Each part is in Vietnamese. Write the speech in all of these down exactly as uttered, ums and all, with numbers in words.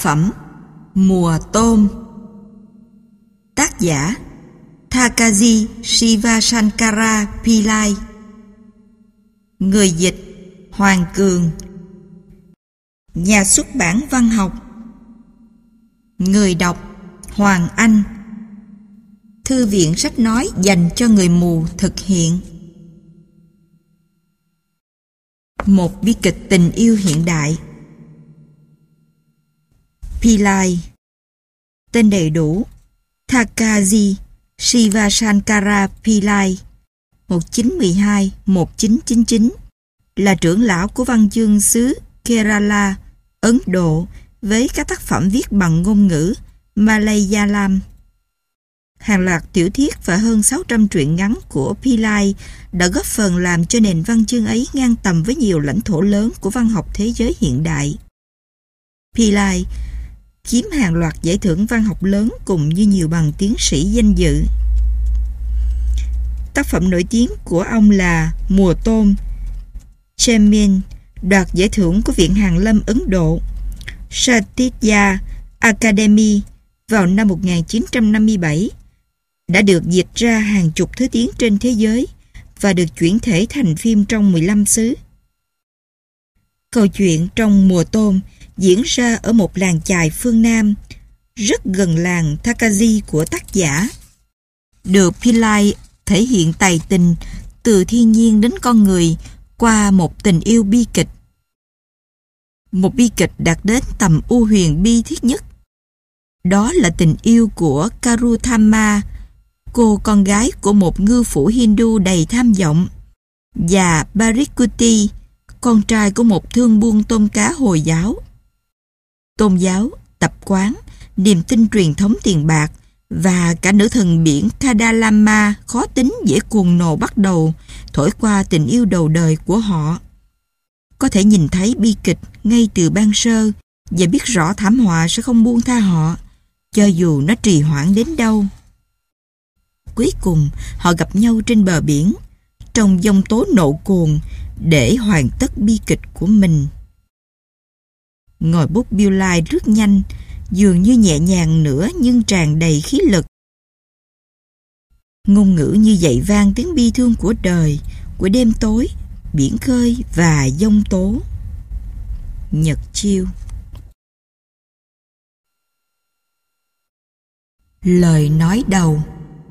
phẩm Mùa Tôm. Tác giả Thakaji Sivasankara Pillai. Người dịch Hoàng Cường. Nhà xuất bản văn học. Người đọc Hoàng Anh. Thư viện sách nói dành cho người mù thực hiện. Một bi kịch tình yêu hiện đại. Pillai. Tên đầy đủ Thakaji Sivasankara Pillai, một nghìn chín trăm mười hai đến một nghìn chín trăm chín mươi chín, là trưởng lão của văn chương xứ Kerala, Ấn Độ, với các tác phẩm viết bằng ngôn ngữ Malayalam. Hàng loạt tiểu thuyết và hơn sáu trăm truyện ngắn của Pillai đã góp phần làm cho nền văn chương ấy ngang tầm với nhiều lãnh thổ lớn của văn học thế giới hiện đại. Pillai chiếm hàng loạt giải thưởng văn học lớn cùng như nhiều bằng tiến sĩ danh dự. Tác phẩm nổi tiếng của ông là Mùa Tôm, Chemin, đoạt giải thưởng của Viện Hàn lâm Ấn Độ, Satya Academy vào năm một nghìn chín trăm năm mươi bảy, đã được dịch ra hàng chục thứ tiếng trên thế giới và được chuyển thể thành phim trong mười lăm xứ. Câu chuyện trong Mùa Tôm diễn ra ở một làng chài phương Nam, rất gần làng Thakazi của tác giả. Được Pillai thể hiện tài tình từ thiên nhiên đến con người qua một tình yêu bi kịch. Một bi kịch đạt đến tầm u huyền bi thiết nhất. Đó là tình yêu của Karuthama, cô con gái của một ngư phủ Hindu đầy tham vọng, và Parikuti, con trai của một thương buôn tôm cá Hồi giáo. Tôn giáo, tập quán, niềm tin truyền thống tiền bạc và cả nữ thần biển Kadalama khó tính dễ cuồng nộ bắt đầu thổi qua tình yêu đầu đời của họ. Có thể nhìn thấy bi kịch ngay từ ban sơ và biết rõ thảm họa sẽ không buông tha họ, cho dù nó trì hoãn đến đâu. Cuối cùng, họ gặp nhau trên bờ biển, trong giông tố nộ cuồng, để hoàn tất bi kịch của mình. Ngòi bút Pillai rất nhanh, dường như nhẹ nhàng nữa nhưng tràn đầy khí lực. Ngôn ngữ như dậy vang tiếng bi thương của đời, của đêm tối, biển khơi và giông tố. Nhật chiêu. Lời nói đầu.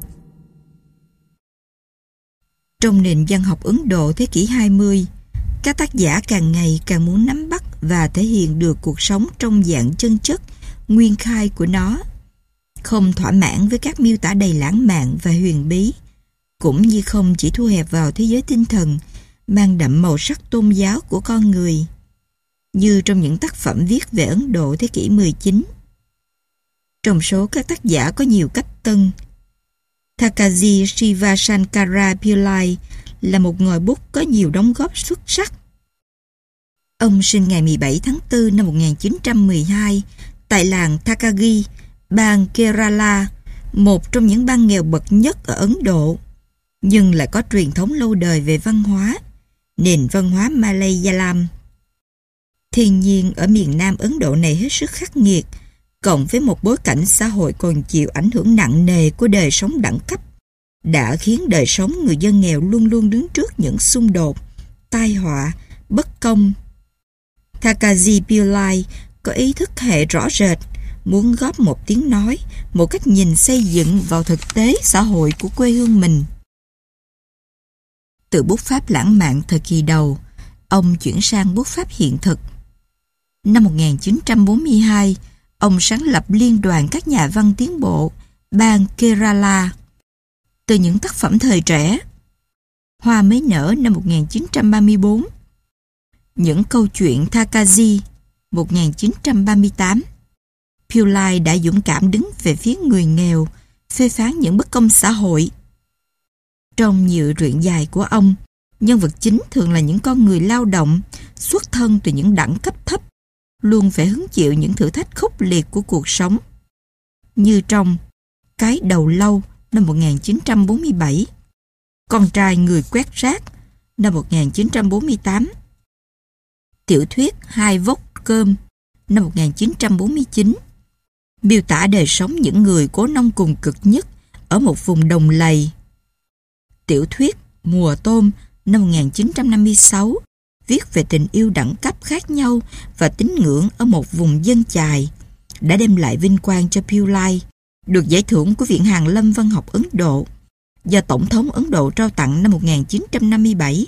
Trong nền văn học Ấn Độ thế kỷ hai mươi, các tác giả càng ngày càng muốn nắm bắt và thể hiện được cuộc sống trong dạng chân chất, nguyên khai của nó, không thỏa mãn với các miêu tả đầy lãng mạn và huyền bí, cũng như không chỉ thu hẹp vào thế giới tinh thần, mang đậm màu sắc tôn giáo của con người, như trong những tác phẩm viết về Ấn Độ thế kỷ mười chín. Trong số các tác giả có nhiều cách tân, Thakaji Sivasankara Pillai là một ngòi bút có nhiều đóng góp xuất sắc. Ông sinh ngày mười bảy tháng tư năm một nghìn chín trăm mười hai tại làng Thakagi, bang Kerala, một trong những bang nghèo bậc nhất ở Ấn Độ, nhưng lại có truyền thống lâu đời về văn hóa, nền văn hóa Malayalam. Thiên nhiên ở miền Nam Ấn Độ này hết sức khắc nghiệt, cộng với một bối cảnh xã hội còn chịu ảnh hưởng nặng nề của đời sống đẳng cấp, đã khiến đời sống người dân nghèo luôn luôn đứng trước những xung đột, tai họa, bất công. Thakaji Pillai có ý thức hệ rõ rệt, muốn góp một tiếng nói, một cách nhìn xây dựng vào thực tế xã hội của quê hương mình. Từ bút pháp lãng mạn thời kỳ đầu, ông chuyển sang bút pháp hiện thực. Năm một nghìn chín trăm bốn mươi hai, ông sáng lập Liên đoàn các nhà văn tiến bộ, bang Kerala. Từ những tác phẩm thời trẻ, Hoa mới nở năm một nghìn chín trăm ba mươi bốn, Những câu chuyện Thakazi một nghìn chín trăm ba mươi tám, Pillai đã dũng cảm đứng về phía người nghèo, phê phán những bất công xã hội. Trong nhiều truyện dài của ông, nhân vật chính thường là những con người lao động, xuất thân từ những đẳng cấp thấp, luôn phải hứng chịu những thử thách khốc liệt của cuộc sống. Như trong Cái Đầu Lâu năm một nghìn chín trăm bốn mươi bảy, Con Trai Người Quét Rác năm một nghìn chín trăm bốn mươi tám, tiểu thuyết Hai Vốc Cơm năm một nghìn chín trăm bốn mươi chín, miêu tả đời sống những người cố nông cùng cực nhất ở một vùng đồng lầy. Tiểu thuyết Mùa Tôm năm một nghìn chín trăm năm mươi sáu viết về tình yêu đẳng cấp khác nhau và tín ngưỡng ở một vùng dân chài, đã đem lại vinh quang cho Pillai, được giải thưởng của Viện Hàn Lâm Văn học Ấn Độ do Tổng thống Ấn Độ trao tặng năm một nghìn chín trăm năm mươi bảy.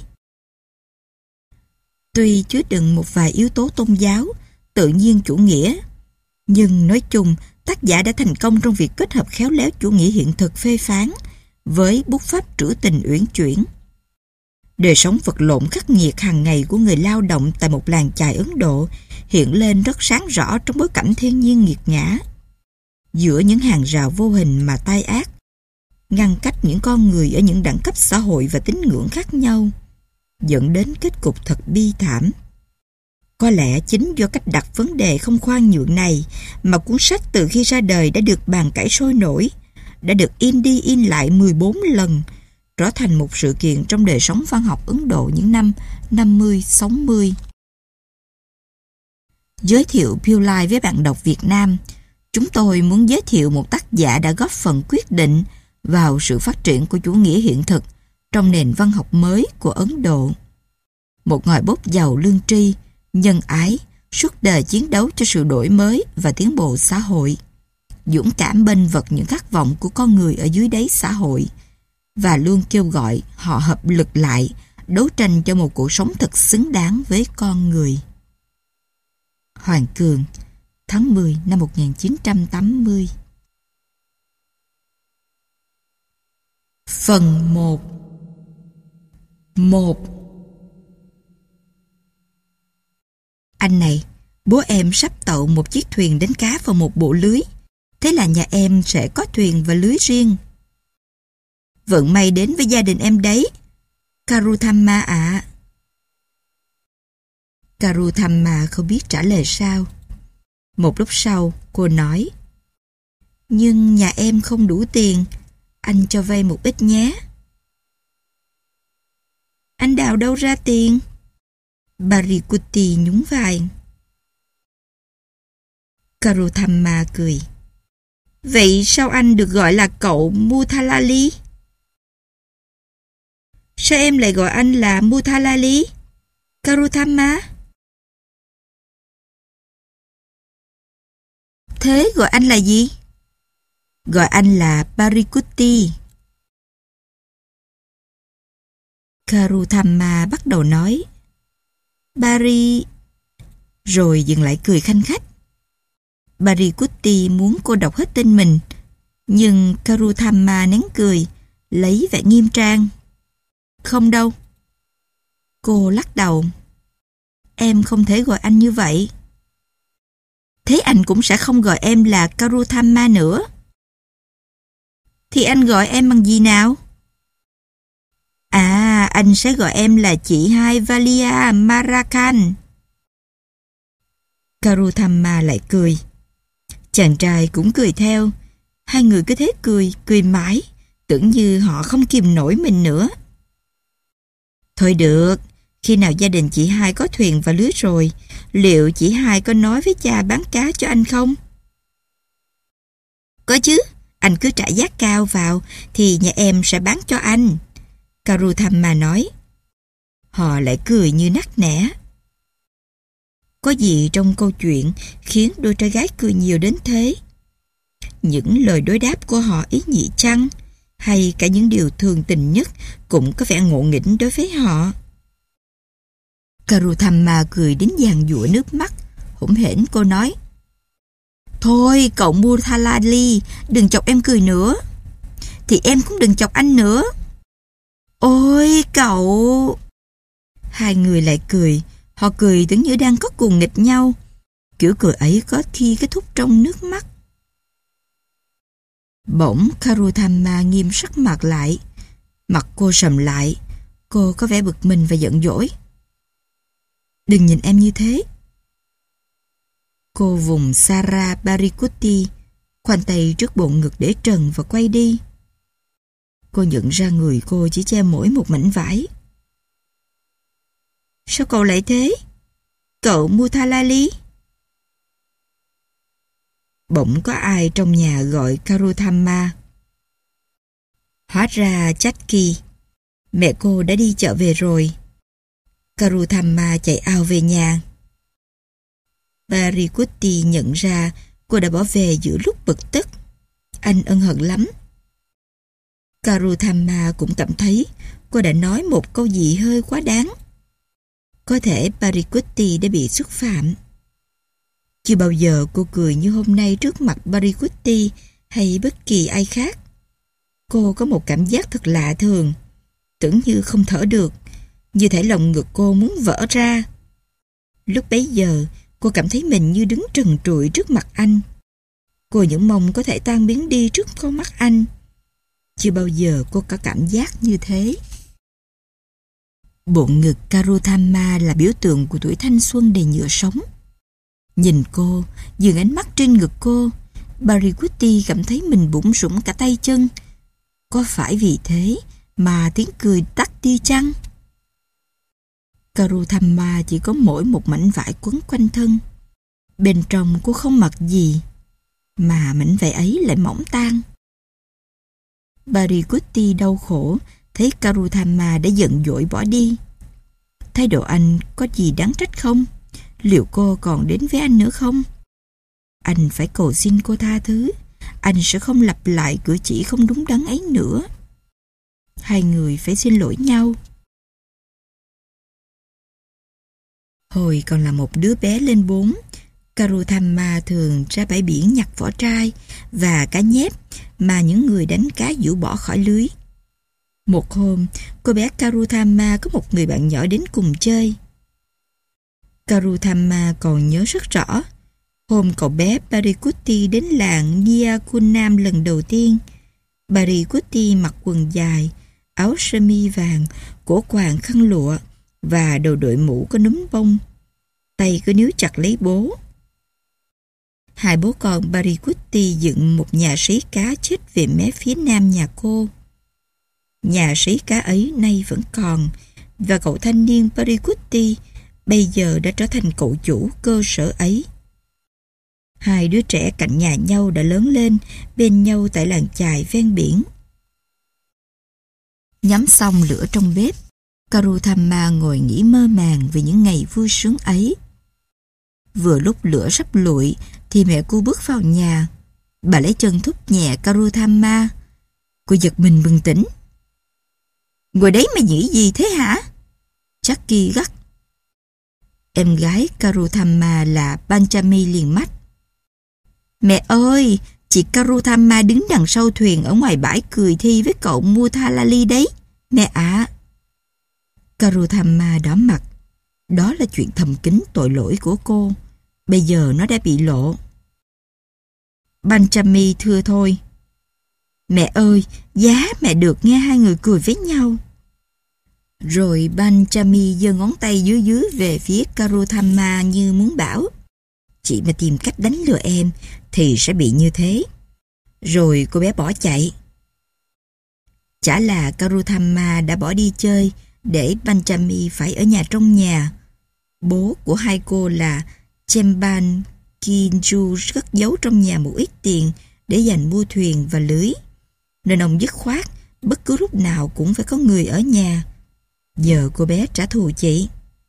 Tuy chứa đựng một vài yếu tố tôn giáo, tự nhiên chủ nghĩa, nhưng nói chung tác giả đã thành công trong việc kết hợp khéo léo chủ nghĩa hiện thực phê phán với bút pháp trữ tình uyển chuyển. Đời sống vật lộn khắc nghiệt hàng ngày của người lao động tại một làng chài Ấn Độ hiện lên rất sáng rõ trong bối cảnh thiên nhiên nghiệt ngã. Giữa những hàng rào vô hình mà tai ác ngăn cách những con người ở những đẳng cấp xã hội và tín ngưỡng khác nhau, dẫn đến kết cục thật bi thảm. Có lẽ chính do cách đặt vấn đề không khoan nhượng này mà cuốn sách từ khi ra đời đã được bàn cãi sôi nổi, đã được in đi in lại mười bốn lần, trở thành một sự kiện trong đời sống văn học Ấn Độ những năm năm mươi sáu mươi. Giới thiệu Pillai với bạn đọc Việt Nam, chúng tôi muốn giới thiệu một tác giả đã góp phần quyết định vào sự phát triển của chủ nghĩa hiện thực trong nền văn học mới của Ấn Độ. Một ngòi bút giàu lương tri, nhân ái, suốt đời chiến đấu cho sự đổi mới và tiến bộ xã hội, dũng cảm bênh vực những khát vọng của con người ở dưới đáy xã hội, và luôn kêu gọi họ hợp lực lại, đấu tranh cho một cuộc sống thật xứng đáng với con người. Hoàng Cường, tháng mười năm một nghìn chín trăm tám mươi. Phần một. một. Anh này, bố em sắp tậu một chiếc thuyền đánh cá vào một bộ lưới. Thế là nhà em sẽ có thuyền và lưới riêng. Vận may đến với gia đình em đấy, Karuthamma ạ. À. Karuthamma không biết trả lời sao. Một lúc sau, cô nói: Nhưng nhà em không đủ tiền, anh cho vay một ít nhé. Anh đào đâu ra tiền? Barikuti nhún vai. Karuthamma cười. Vậy sao anh được gọi là cậu Muthalali? Sao em lại gọi anh là Muthalali, Karuthamma? Thế gọi anh là gì? Gọi anh là Barikuti. Karuthamma bắt đầu nói Bari, rồi dừng lại cười khanh khách. Barikuti muốn cô đọc hết tên mình, nhưng Karuthamma nén cười, lấy vẻ nghiêm trang. Không đâu. Cô lắc đầu. Em không thể gọi anh như vậy. Thế anh cũng sẽ không gọi em là Karuthamma nữa. Thì anh gọi em bằng gì nào? À, anh sẽ gọi em là chị hai Valia Marakan. Karuthamma lại cười. Chàng trai cũng cười theo. Hai người cứ thế cười, cười mãi, tưởng như họ không kìm nổi mình nữa. Thôi được, khi nào gia đình chị hai có thuyền và lưới rồi, liệu chị hai có nói với cha bán cá cho anh không? Có chứ, anh cứ trả giá cao vào thì nhà em sẽ bán cho anh, Karuthamma nói. Họ lại cười như nắc nẻ. Có gì trong câu chuyện khiến đôi trai gái cười nhiều đến thế? Những lời đối đáp của họ ý nhị chăng? Hay cả những điều thường tình nhất cũng có vẻ ngộ nghĩnh đối với họ? Karuthamma cười đến giàn giụa nước mắt. Hỗn hển cô nói: Thôi cậu Muthalali, đừng chọc em cười nữa. Thì em cũng đừng chọc anh nữa. Ôi cậu! Hai người lại cười. Họ cười tưởng như đang có cuồng nghịch nhau. Kiểu cười ấy có khi kết thúc trong nước mắt. Bỗng Karuthamma nghiêm sắc mặt lại. Mặt cô sầm lại. Cô có vẻ bực mình và giận dỗi. Đừng nhìn em như thế. Cô vùng Sara Barikuti, khoanh tay trước bộ ngực để trần và quay đi. Cô nhận ra người cô chỉ che mỗi một mảnh vải. Sao cậu lại thế? Cậu Muthalali? bỗng có ai trong nhà gọi Karuthamma. Hóa ra Chakki, mẹ cô đã đi chợ về rồi. Karuthamma chạy ào về nhà. Parikutti nhận ra cô đã bỏ về giữa lúc bực tức. Anh ân hận lắm. Karuthamma cũng cảm thấy cô đã nói một câu gì hơi quá đáng. Có thể Parikutti đã bị xúc phạm. Chưa bao giờ cô cười như hôm nay trước mặt Parikutti hay bất kỳ ai khác. Cô có một cảm giác thật lạ thường, tưởng như không thở được, như thể lồng ngực cô muốn vỡ ra. Lúc bấy giờ, cô cảm thấy mình như đứng trần trụi trước mặt anh. Cô những mong có thể tan biến đi trước con mắt anh. Chưa bao giờ cô có cảm giác như thế. Bụng ngực Karuthamma là biểu tượng của tuổi thanh xuân đầy nhựa sống. Nhìn cô, dường ánh mắt trên ngực cô, Parikutti cảm thấy mình bủn rủn cả tay chân. Có phải vì thế mà tiếng cười tắt đi chăng? Karuthamma chỉ có mỗi một mảnh vải quấn quanh thân. Bên trong cô không mặc gì, mà mảnh vải ấy lại mỏng tan. Parikutti đau khổ thấy Karuthamma đã giận dỗi bỏ đi. Thái độ anh có gì đáng trách không? Liệu cô còn đến với anh nữa không? Anh phải cầu xin cô tha thứ. Anh sẽ không lặp lại cử chỉ không đúng đắn ấy nữa. Hai người phải xin lỗi nhau. Hồi còn là một đứa bé lên bốn, Karuthamma thường ra bãi biển nhặt vỏ trai và cá nhép mà những người đánh cá giũ bỏ khỏi lưới. Một hôm, cô bé Karuthamma có một người bạn nhỏ đến cùng chơi. Karuthamma còn nhớ rất rõ hôm cậu bé Parikutti đến làng Niakunam lần đầu tiên. Parikutti mặc quần dài, áo sơ mi vàng, cổ quàng khăn lụa và đầu đội mũ có núm bông. Tay cứ níu chặt lấy bố. Hai bố con Parikutti dựng một nhà sấy cá chết về mé phía nam nhà cô. Nhà sấy cá ấy nay vẫn còn, và cậu thanh niên Parikutti bây giờ đã trở thành cậu chủ cơ sở ấy. Hai đứa trẻ cạnh nhà nhau đã lớn lên bên nhau tại làng chài ven biển. Nhắm xong lửa trong bếp, Karuthamma ngồi nghĩ mơ màng về những ngày vui sướng ấy. Vừa lúc lửa sắp lụi thì mẹ cô bước vào nhà. Bà lấy chân thúc nhẹ Karuthamma. Cô giật mình bừng tỉnh. Ngồi đấy mà nghĩ gì thế hả? Chakki gắt. Em gái Karuthamma là Panchami liền mắt. Mẹ ơi, chị Karuthamma đứng đằng sau thuyền ở ngoài bãi cười thi với cậu Muthalali đấy. Mẹ ạ. À. Karuthamma đỏ mặt. Đó là chuyện thầm kín tội lỗi của cô. Bây giờ nó đã bị lộ. Panchami thưa thôi. Mẹ ơi, giá mẹ được nghe hai người cười với nhau. Rồi Panchami giơ ngón tay dưới dưới về phía Karuthamma như muốn bảo, chị mà tìm cách đánh lừa em thì sẽ bị như thế. Rồi cô bé bỏ chạy. Chả là Karuthamma đã bỏ đi chơi để Panchami phải ở nhà trong nhà. Bố của hai cô là Chemban Kinju cất giấu trong nhà một ít tiền để dành mua thuyền và lưới, nên ông dứt khoát bất cứ lúc nào cũng phải có người ở nhà. Giờ cô bé trả thù chị.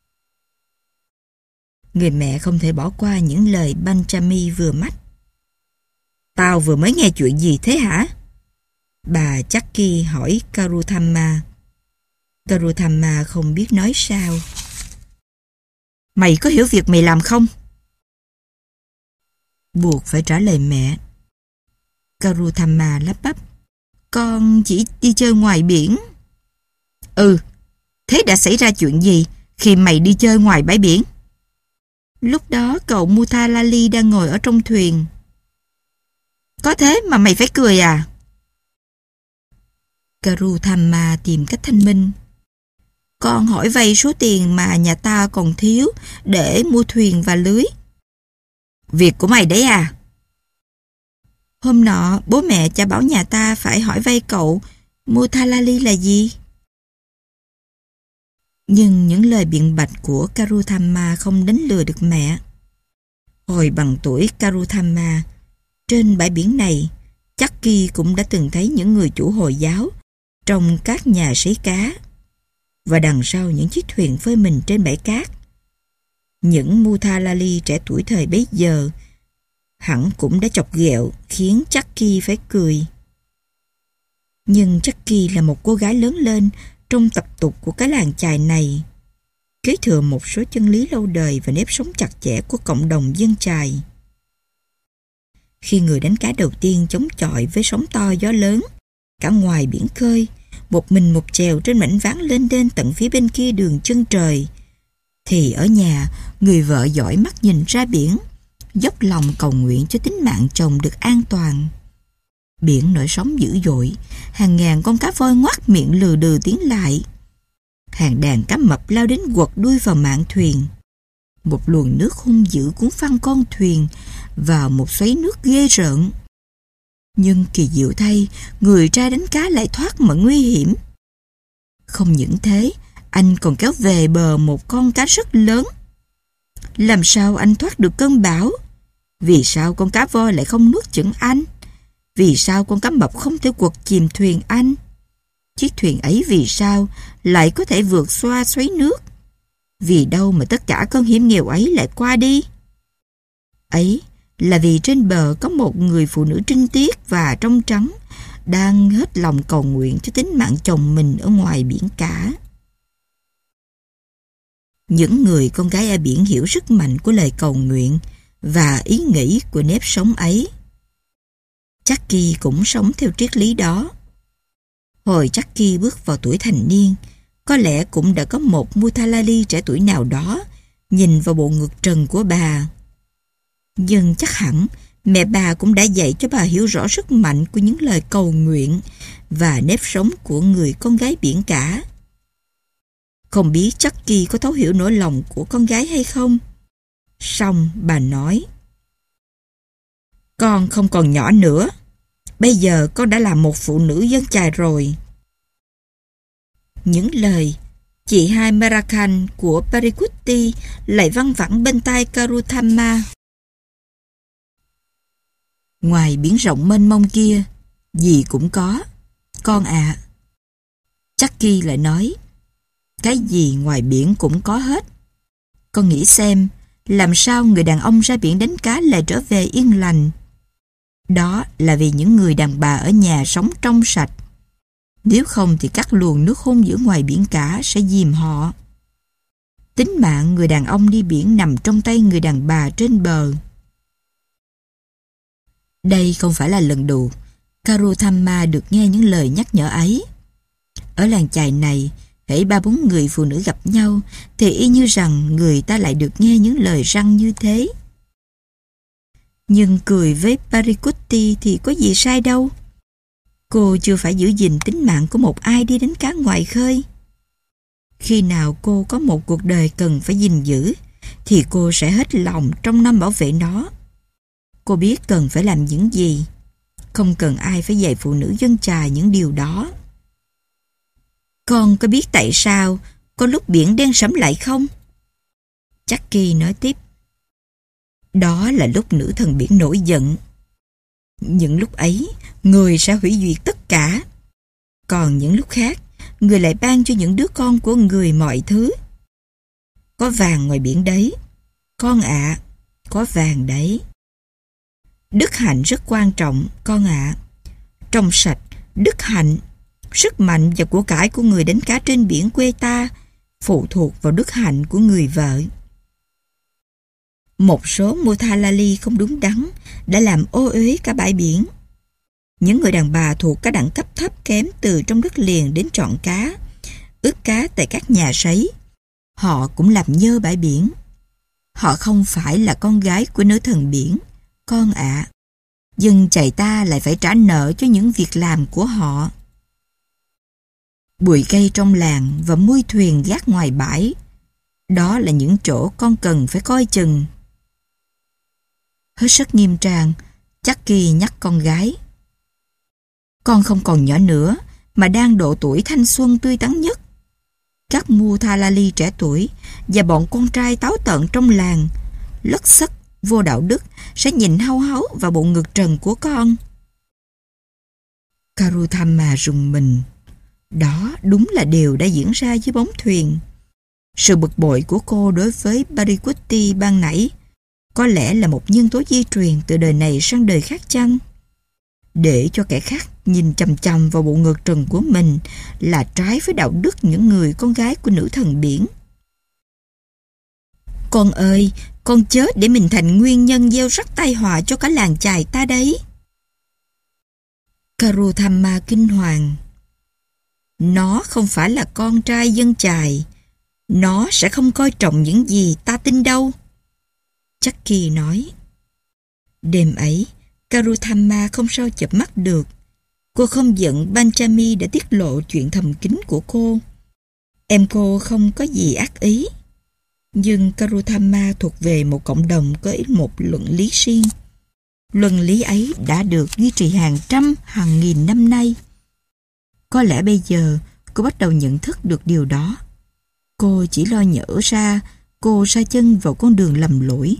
Người mẹ không thể bỏ qua những lời Panchami vừa mách. Tao vừa mới nghe chuyện gì thế hả? Bà Chakki hỏi Karuthamma. Karuthamma không biết nói sao. Mày có hiểu việc mày làm không? Buộc phải trả lời mẹ. Karuthamma lắp bắp. Con chỉ đi chơi ngoài biển. Ừ, thế đã xảy ra chuyện gì khi mày đi chơi ngoài bãi biển? Lúc đó cậu Muthalali đang ngồi ở trong thuyền. Có thế mà mày phải cười à? Karuthamma tìm cách thanh minh. Con hỏi vay số tiền mà nhà ta còn thiếu để mua thuyền và lưới. Việc của mày đấy à? Hôm nọ bố mẹ cha bảo nhà ta phải hỏi vay cậu Muthalali là gì? Nhưng những lời biện bạch của Karuthamma không đánh lừa được mẹ. Hồi bằng tuổi Karuthamma, trên bãi biển này, Chucky cũng đã từng thấy những người chủ Hồi giáo trong các nhà sấy cá, và đằng sau những chiếc thuyền phơi mình trên bãi cát, những Muthalali trẻ tuổi thời bấy giờ hẳn cũng đã chọc ghẹo khiến Chucky phải cười. Nhưng Chucky là một cô gái lớn lên trong tập tục của cái làng chài này, kế thừa một số chân lý lâu đời và nếp sống chặt chẽ của cộng đồng dân chài. Khi người đánh cá đầu tiên chống chọi với sóng to gió lớn cả ngoài biển khơi, một mình một chèo trên mảnh ván lên đên tận phía bên kia đường chân trời, thì ở nhà, người vợ dõi mắt nhìn ra biển, dốc lòng cầu nguyện cho tính mạng chồng được an toàn. Biển nổi sóng dữ dội, hàng ngàn con cá voi ngoác miệng lừ đừ tiến lại. Hàng đàn cá mập lao đến quật đuôi vào mạn thuyền. Một luồng nước hung dữ cuốn phăng con thuyền vào một xoáy nước ghê rợn. Nhưng kỳ diệu thay, người trai đánh cá lại thoát mọi nguy hiểm. Không những thế, anh còn kéo về bờ một con cá rất lớn. Làm sao anh thoát được cơn bão? Vì sao con cá voi lại không nuốt chửng anh? Vì sao con cá mập không thể quật chìm thuyền anh? Chiếc thuyền ấy vì sao lại có thể vượt xoa xoáy nước? Vì đâu mà tất cả cơn hiểm nghèo ấy lại qua đi? Ấy là vì trên bờ có một người phụ nữ trinh tiết và trong trắng đang hết lòng cầu nguyện cho tính mạng chồng mình ở ngoài biển cả. Những người con gái ở biển hiểu sức mạnh của lời cầu nguyện và ý nghĩ của nếp sống ấy. Chucky cũng sống theo triết lý đó. Hồi Chucky bước vào tuổi thành niên, có lẽ cũng đã có một Muthalali trẻ tuổi nào đó nhìn vào bộ ngực trần của bà. Nhưng chắc hẳn mẹ bà cũng đã dạy cho bà hiểu rõ sức mạnh của những lời cầu nguyện và nếp sống của người con gái biển cả. Không biết Chucky có thấu hiểu nỗi lòng của con gái hay không? Xong bà nói: "Con không còn nhỏ nữa. Bây giờ con đã là một phụ nữ dân chài rồi." Những lời chị hai Marakan của Parikutti lại văng vẳng bên tai Karutama. Ngoài biển rộng mênh mông kia, gì cũng có, con ạ. À. Chucky lại nói: "Cái gì ngoài biển cũng có hết. Con nghĩ xem, làm sao người đàn ông ra biển đánh cá lại trở về yên lành? Đó là vì những người đàn bà ở nhà sống trong sạch. Nếu không thì các luồng nước hung dữ ngoài biển cả sẽ dìm họ. Tính mạng người đàn ông đi biển nằm trong tay người đàn bà trên bờ." Đây không phải là lần đầu Karutama được nghe những lời nhắc nhở ấy. Ở làng chài này, hễ ba bốn người phụ nữ gặp nhau thì y như rằng người ta lại được nghe những lời răn như thế. Nhưng cười với Parikutti thì có gì sai đâu. Cô chưa phải giữ gìn tính mạng của một ai đi đánh cá ngoài khơi. Khi nào cô có một cuộc đời cần phải gìn giữ thì cô sẽ hết lòng trong năm bảo vệ nó. Cô biết cần phải làm những gì. Không cần ai phải dạy phụ nữ dân chài những điều đó. Con có biết tại sao có lúc biển đen sẫm lại không? Chucky nói tiếp. Đó là lúc nữ thần biển nổi giận. Những lúc ấy, người sẽ hủy diệt tất cả. Còn những lúc khác, người lại ban cho những đứa con của người mọi thứ. Có vàng ngoài biển đấy. Con ạ, à, có vàng đấy. Đức hạnh rất quan trọng, con ạ. À. Trong sạch, đức hạnh, sức mạnh và của cải của người đánh cá trên biển quê ta phụ thuộc vào đức hạnh của người vợ. Một số Muthalali không đúng đắn đã làm ô uế cả bãi biển. Những người đàn bà thuộc các đẳng cấp thấp kém từ trong đất liền đến trọn cá, ướp cá tại các nhà sấy, họ cũng làm nhơ bãi biển. Họ không phải là con gái của nữ thần biển, con ạ. À. Dân chài ta lại phải trả nợ cho những việc làm của họ. Bụi cây trong làng và mui thuyền gác ngoài bãi, đó là những chỗ con cần phải coi chừng. Hết sức nghiêm trang, Chucky nhắc con gái. Con không còn nhỏ nữa, mà đang độ tuổi thanh xuân tươi tắn nhất. Các Muthalali trẻ tuổi và bọn con trai táo tợn trong làng, lất sất, vô đạo đức, sẽ nhìn hau háu vào bộ ngực trần của con. Karutama rùng mình. Đó đúng là điều đã diễn ra dưới bóng thuyền. Sự bực bội của cô đối với Parikutti ban nãy có lẽ là một nhân tố di truyền từ đời này sang đời khác chăng? Để cho kẻ khác nhìn chằm chằm vào bộ ngực trần của mình là trái với đạo đức những người con gái của nữ thần biển. Con ơi, con chết để mình thành nguyên nhân gieo rắc tai họa cho cả làng chài ta đấy. Karutama kinh hoàng. Nó không phải là con trai dân chài. Nó sẽ không coi trọng những gì ta tin đâu. Chucky nói. Đêm ấy, Karutama không sao chợp mắt được. Cô không giận Banchami đã tiết lộ chuyện thầm kín của cô. Em cô không có gì ác ý. Nhưng Karutama thuộc về một cộng đồng có một luận lý riêng. Luận lý ấy đã được duy trì hàng trăm, hàng nghìn năm nay. Có lẽ bây giờ cô bắt đầu nhận thức được điều đó. Cô chỉ lo nhỡ ra cô sa chân vào con đường lầm lỗi.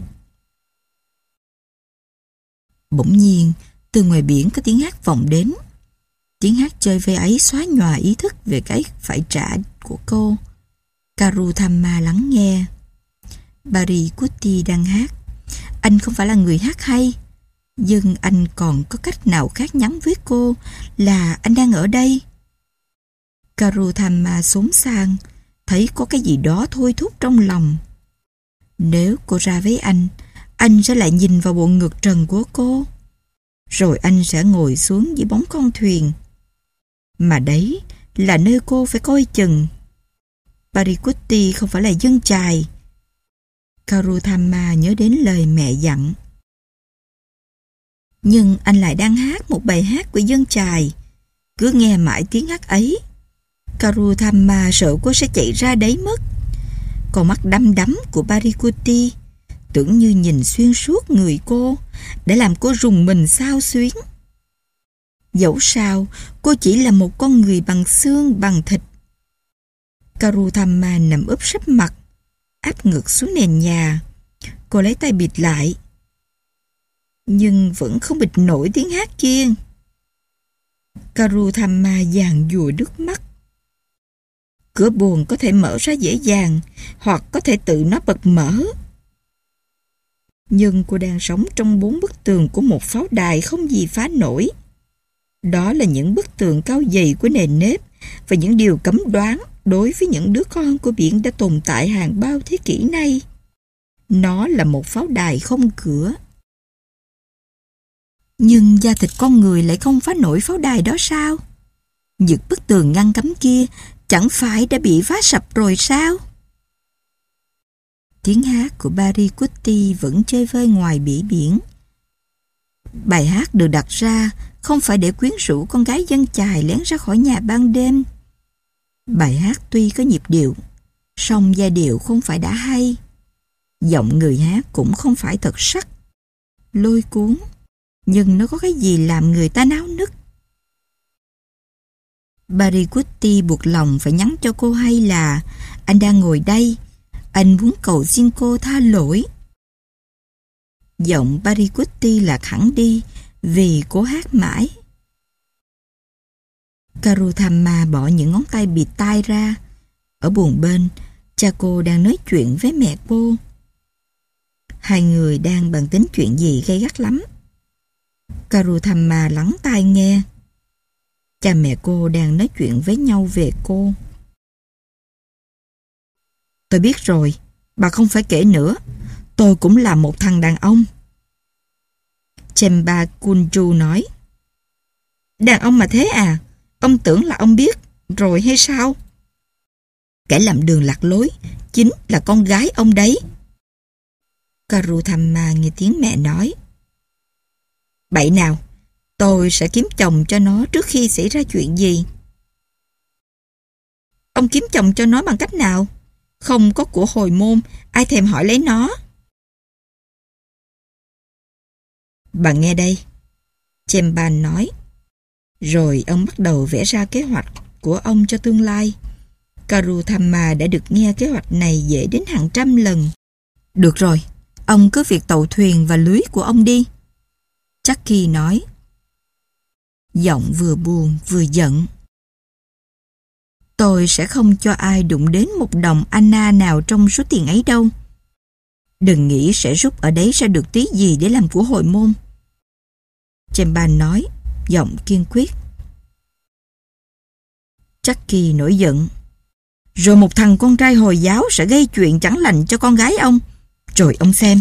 Bỗng nhiên, từ ngoài biển có tiếng hát vọng đến. Tiếng hát chơi vây ấy xóa nhòa ý thức về cái phải trả của cô. Karutama lắng nghe. Parikutti đang hát. Anh không phải là người hát hay, nhưng anh còn có cách nào khác nhắn với cô là anh đang ở đây. Karutama xốn sang, thấy có cái gì đó thôi thúc trong lòng. Nếu cô ra với anh, anh sẽ lại nhìn vào bộ ngực trần của cô. Rồi anh sẽ ngồi xuống dưới bóng con thuyền. Mà đấy là nơi cô phải coi chừng. Parikutti không phải là dân chài. Karutama nhớ đến lời mẹ dặn. Nhưng anh lại đang hát một bài hát của dân chài. Cứ nghe mãi tiếng hát ấy, Karutama sợ cô sẽ chạy ra đấy mất. Con mắt đăm đắm của Parikutti tưởng như nhìn xuyên suốt người cô, để làm cô rùng mình xao xuyến. Dẫu sao, cô chỉ là một con người bằng xương bằng thịt. Karutama nằm úp sấp mặt, áp ngực xuống nền nhà. Cô lấy tay bịt lại, nhưng vẫn không bịt nổi tiếng hát kia. Karutama giàn giụa nước mắt. Cửa buồng có thể mở ra dễ dàng, hoặc có thể tự nó bật mở. Nhưng cô đang sống trong bốn bức tường của một pháo đài không gì phá nổi. Đó là những bức tường cao dày của nền nếp và những điều cấm đoán đối với những đứa con của biển đã tồn tại hàng bao thế kỷ nay. Nó là một pháo đài không cửa. Nhưng da thịt con người lại không phá nổi pháo đài đó sao? Những bức tường ngăn cấm kia chẳng phải đã bị phá sập rồi sao? Tiếng hát của Parikutti vẫn chơi vơi ngoài bỉ biển. Bài hát được đặt ra không phải để quyến rũ con gái dân chài lén ra khỏi nhà ban đêm. Bài hát tuy có nhịp điệu, song giai điệu không phải đã hay. Giọng người hát cũng không phải thật sắc, lôi cuốn, nhưng nó có cái gì làm người ta náo nức. Parikutti buộc lòng phải nhắn cho cô hay là anh đang ngồi đây, anh muốn cầu xin cô tha lỗi. Giọng Parikutti lạc hẳn đi vì cố hát mãi. Karutama bỏ những ngón tay bịt tai ra. Ở buồng bên, cha cô đang nói chuyện với mẹ cô. Hai người đang bàn tính chuyện gì gay gắt lắm. Karutama lắng tai nghe. Cha mẹ cô đang nói chuyện với nhau về cô. Tôi biết rồi, bà không phải kể nữa. Tôi cũng là một thằng đàn ông. Chemba Kunju nói. Đàn ông mà thế à? Ông tưởng là ông biết rồi hay sao? Kẻ làm đường lạc lối chính là con gái ông đấy. Karutama nghe tiếng mẹ nói. Bậy nào, tôi sẽ kiếm chồng cho nó trước khi xảy ra chuyện gì. Ông kiếm chồng cho nó bằng cách nào? Không có của hồi môn, ai thèm hỏi lấy nó. Bà nghe đây, Chemban nói. Rồi ông bắt đầu vẽ ra kế hoạch của ông cho tương lai. Karutama đã được nghe kế hoạch này dễ đến hàng trăm lần. Được rồi, Ông cứ việc tàu thuyền và lưới của ông đi. Jackie nói. Giọng vừa buồn vừa giận. Tôi sẽ không cho ai đụng đến một đồng Anna nào trong số tiền ấy đâu. Đừng nghĩ sẽ rút ở đấy ra được tí gì để làm của hội môn. Chemban nói, giọng kiên quyết. Jackie nổi giận. Rồi một thằng con trai Hồi giáo sẽ gây chuyện chẳng lành cho con gái ông. Rồi ông xem.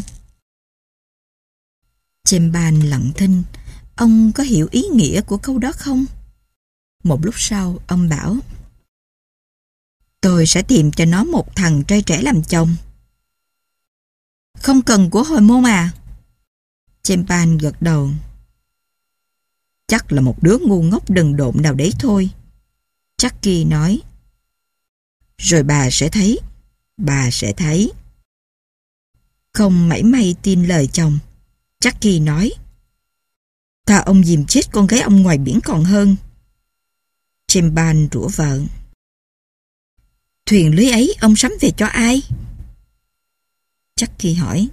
Chemban lặng thinh. Ông có hiểu ý nghĩa của câu đó không? Một lúc sau, ông bảo. Tôi sẽ tìm cho nó một thằng trai trẻ làm chồng. Không cần của hồi môn à? Chemban gật đầu. Chắc là một đứa ngu ngốc đần độn nào đấy thôi. Jackie nói. Rồi bà sẽ thấy. Bà sẽ thấy. Không mảy may tin lời chồng. Jackie nói. Thà ông dìm chết con gái ông ngoài biển còn hơn. Chemban rủa vợ. Thuyền lưới ấy ông sắm về cho ai? Jackie hỏi.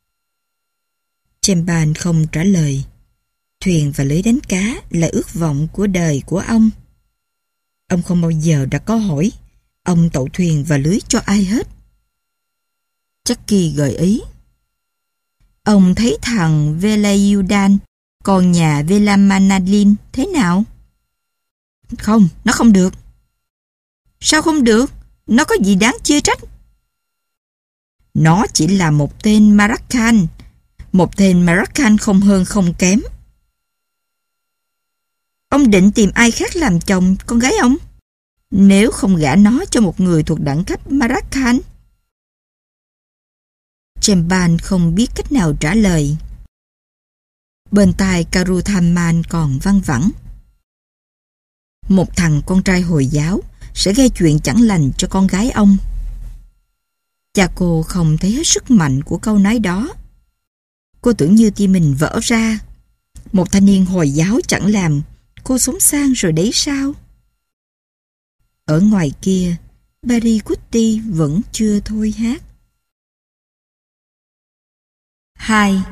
Chemban không trả lời. Thuyền và lưới đánh cá là ước vọng của đời của ông. Ông không bao giờ đặt câu hỏi ông tậu thuyền và lưới cho ai hết. Jackie gợi ý. Ông thấy thằng Velayudan, còn nhà Velamanalin thế nào? Không, nó không được. Sao không được? Nó có gì đáng chê trách? Nó chỉ là một tên Maraccan. Một tên Maraccan không hơn không kém. Ông định tìm ai khác làm chồng con gái ông? Nếu không gả nó cho một người thuộc đẳng cấp Maraccan. Chemban không biết cách nào trả lời. Bên tai Karuthaman còn văng vẳng. Một thằng con trai Hồi giáo sẽ gây chuyện chẳng lành cho con gái ông. Cha cô không thấy hết sức mạnh của câu nói đó. Cô tưởng như tim mình vỡ ra. Một thanh niên Hồi giáo chẳng làm cô sống sang rồi đấy sao? Ở ngoài kia, Barikuti vẫn chưa thôi hát. hai.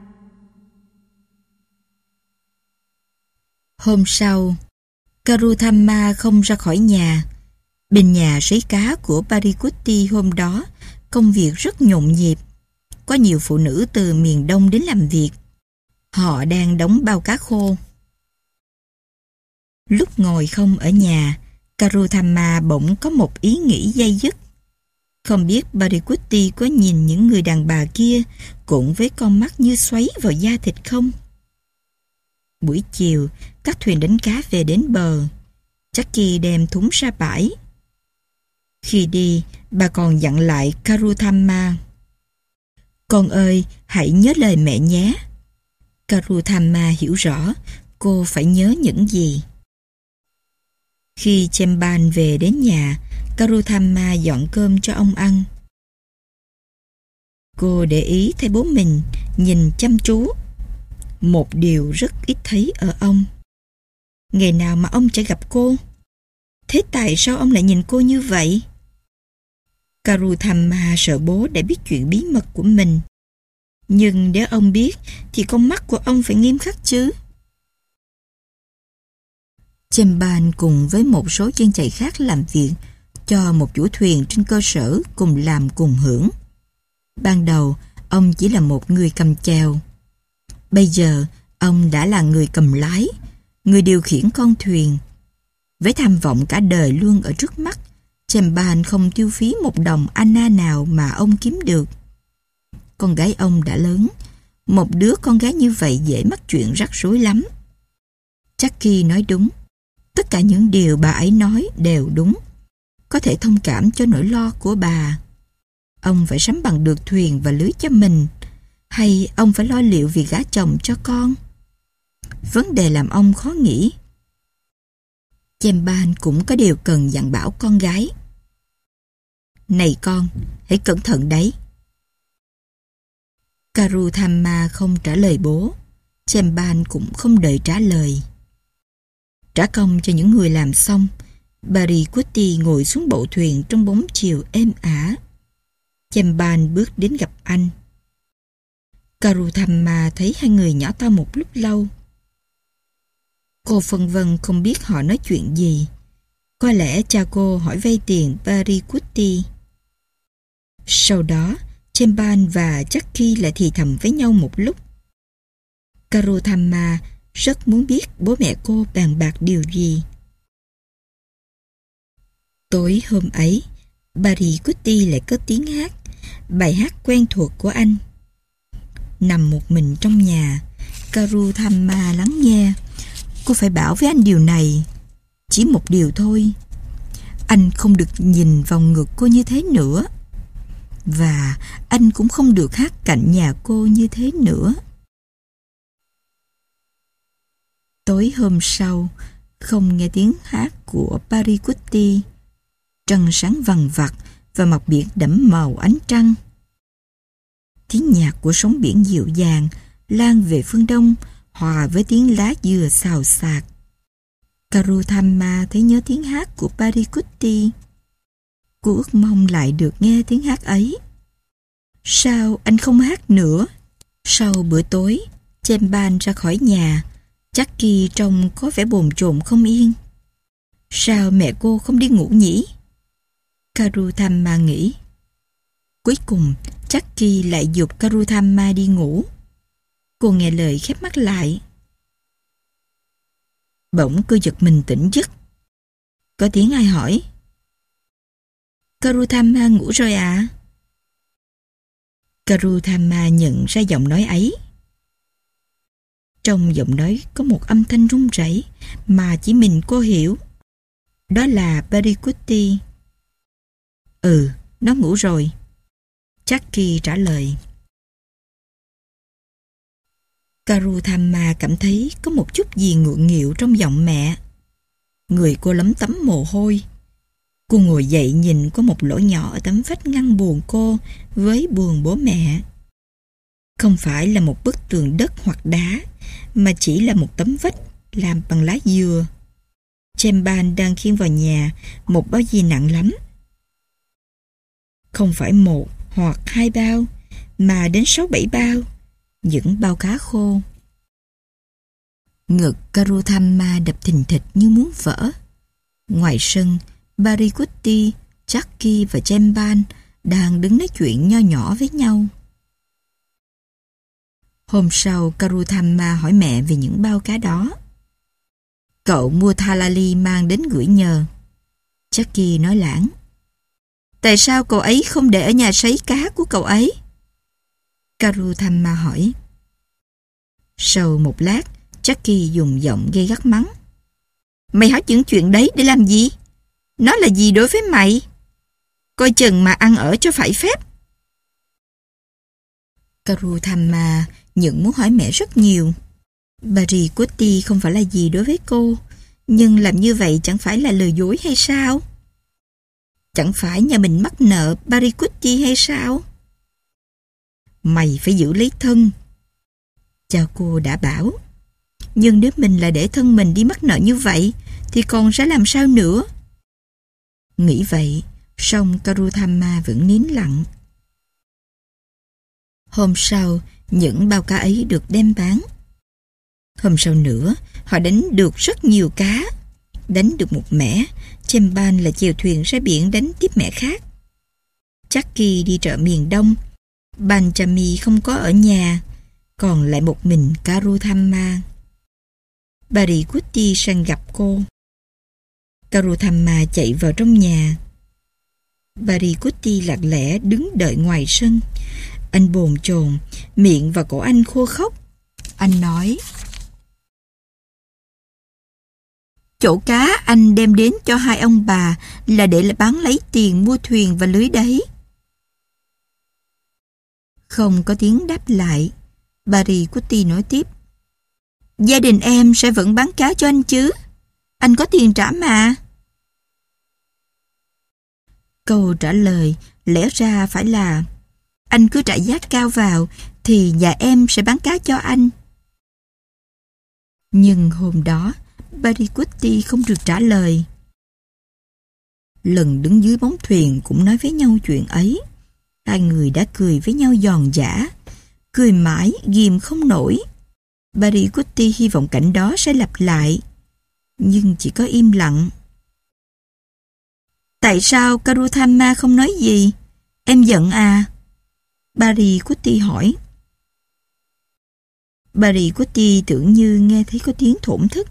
Hôm sau, Karuthamma không ra khỏi nhà. Bên nhà sấy cá của Barikuti hôm đó, công việc rất nhộn nhịp. Có nhiều phụ nữ từ miền Đông đến làm việc. Họ đang đóng bao cá khô. Lúc ngồi không ở nhà, Karuthamma bỗng có một ý nghĩ day dứt. Không biết Barikuti có nhìn những người đàn bà kia cũng với con mắt như xoáy vào da thịt không? Buổi chiều, các thuyền đánh cá về đến bờ. Jackie đem thúng ra bãi. Khi đi, bà còn dặn lại Karuthamma. Con ơi, hãy nhớ lời mẹ nhé. Karuthamma hiểu rõ cô phải nhớ những gì. Khi Chemban về đến nhà, Karuthamma dọn cơm cho ông ăn. Cô để ý thấy bố mình nhìn chăm chú. Một điều rất ít thấy ở ông. Ngày nào mà ông chả gặp cô. Thế tại sao ông lại nhìn cô như vậy? Karuthamma sợ bố đã biết chuyện bí mật của mình. Nhưng nếu ông biết thì con mắt của ông phải nghiêm khắc chứ. Chemban cùng với một số chân chạy khác làm việc cho một chủ thuyền trên cơ sở cùng làm cùng hưởng. Ban đầu, ông chỉ là một người cầm chèo. Bây giờ, ông đã là người cầm lái, người điều khiển con thuyền. Với tham vọng cả đời luôn ở trước mắt, Chemban không tiêu phí một đồng Anna nào mà ông kiếm được. Con gái ông đã lớn, một đứa con gái như vậy dễ mắc chuyện rắc rối lắm. Jackie nói đúng, tất cả những điều bà ấy nói đều đúng. Có thể thông cảm cho nỗi lo của bà. Ông phải sắm bằng được thuyền và lưới cho mình, hay ông phải lo liệu việc gả chồng cho con? Vấn đề làm ông khó nghĩ. Chemban cũng có điều cần dặn bảo con gái. Này con, hãy cẩn thận đấy. Karuthamma không trả lời bố. Chemban cũng không đợi trả lời. Trả công cho những người làm xong, Barikuti ngồi xuống bộ thuyền trong bóng chiều êm ả. Chemban bước đến gặp anh. Karuthamma thấy hai người nhỏ to một lúc lâu. Cô phân vân không biết họ nói chuyện gì. Có lẽ cha cô hỏi vay tiền Parikutti. Sau đó, Chemban và Jackie lại thì thầm với nhau một lúc. Karuthamma rất muốn biết bố mẹ cô bàn bạc điều gì. Tối hôm ấy, Parikutti lại cất tiếng hát, bài hát quen thuộc của anh. Nằm một mình trong nhà, Karuthamma lắng nghe. Cô phải bảo với anh điều này. Chỉ một điều thôi. Anh không được nhìn vào ngực cô như thế nữa. Và anh cũng không được hát cạnh nhà cô như thế nữa. Tối hôm sau, không nghe tiếng hát của Parikutti. Trăng sáng vằng vặc và mặt biển đẫm màu ánh trăng. Tiếng nhạc của sóng biển dịu dàng lan về phương đông, hòa với tiếng lá dừa xào xạc. Karuthamma thấy nhớ tiếng hát của Parikutti. Cô ước mong lại được nghe tiếng hát ấy. Sao anh không hát nữa? Sau bữa tối, Chemban ra khỏi nhà. Jackie trông có vẻ bồn chồn không yên. Sao mẹ cô không đi ngủ nhỉ? Karuthamma nghĩ. Cuối cùng, Jackie lại giục Karuthamma đi ngủ. Cô nghe lời khép mắt lại. Bỗng cô giật mình tỉnh giấc. Có tiếng ai hỏi. Karuthamma ngủ rồi à? Karuthamma nhận ra giọng nói ấy. Trong giọng nói có một âm thanh run rẩy mà chỉ mình cô hiểu. Đó là Parikutti. Ừ, nó ngủ rồi. Jackie trả lời. Karuthamma cảm thấy có một chút gì ngượng nghịu trong giọng mẹ. Người cô lấm tấm mồ hôi. Cô ngồi dậy nhìn có một lỗ nhỏ ở tấm vách ngăn buồng cô với buồng bố mẹ. Không phải là một bức tường đất hoặc đá, mà chỉ là một tấm vách làm bằng lá dừa. Chemban đang khiêng vào nhà một bao gì nặng lắm. Không phải một hoặc hai bao, mà đến sáu bảy bao, những bao cá khô. Ngực Karuthamma đập thình thịch như muốn vỡ. Ngoài sân, Parikutti, Jackie và Chemban đang đứng nói chuyện nho nhỏ với nhau. Hôm sau, Karuthamma hỏi mẹ về những bao cá đó. Cậu mua Thalali mang đến gửi nhờ. Jackie nói lãng. Tại sao cậu ấy không để ở nhà sấy cá của cậu ấy? Karuthamma hỏi. Sau một lát, Jackie dùng giọng gay gắt mắng. Mày hỏi những chuyện đấy để làm gì? Nó là gì đối với mày? Coi chừng mà ăn ở cho phải phép. Karuthamma nhận muốn hỏi mẹ rất nhiều. Parikutti không phải là gì đối với cô, nhưng làm như vậy chẳng phải là lừa dối hay sao? Chẳng phải nhà mình mắc nợ Parikutti hay sao? Mày phải giữ lấy thân. Cha cô đã bảo. Nhưng nếu mình là để thân mình đi mắc nợ như vậy, thì còn sẽ làm sao nữa? Nghĩ vậy, song Karuthamma vẫn nín lặng. Hôm sau, những bao cá ấy được đem bán. Hôm sau nữa, họ đánh được rất nhiều cá. Đánh được một mẻ, Chemban là chèo thuyền ra biển đánh tiếp mẻ khác. Jackie đi chợ miền Đông. Banchami không có ở nhà, còn lại một mình Karuthamma. Parikutti sang gặp cô. Karuthamma chạy vào trong nhà. Parikutti lặng lẽ đứng đợi ngoài sân. Anh bồn chồn, miệng và cổ anh khô khốc. Anh nói. Chỗ cá anh đem đến cho hai ông bà là để bán lấy tiền mua thuyền và lưới đấy. Không có tiếng đáp lại. Parikutti nói tiếp. Gia đình em sẽ vẫn bán cá cho anh chứ? Anh có tiền trả mà. Câu trả lời lẽ ra phải là anh cứ trả giá cao vào thì nhà em sẽ bán cá cho anh. Nhưng hôm đó Parikutti không được trả lời. Lần đứng dưới bóng thuyền cũng nói với nhau chuyện ấy. Hai người đã cười với nhau giòn giã, cười mãi, ghìm không nổi. Barikuti hy vọng cảnh đó sẽ lặp lại, nhưng chỉ có im lặng. Tại sao Karuthama không nói gì? Em giận à? Barikuti hỏi. Barikuti tưởng như nghe thấy có tiếng thổn thức.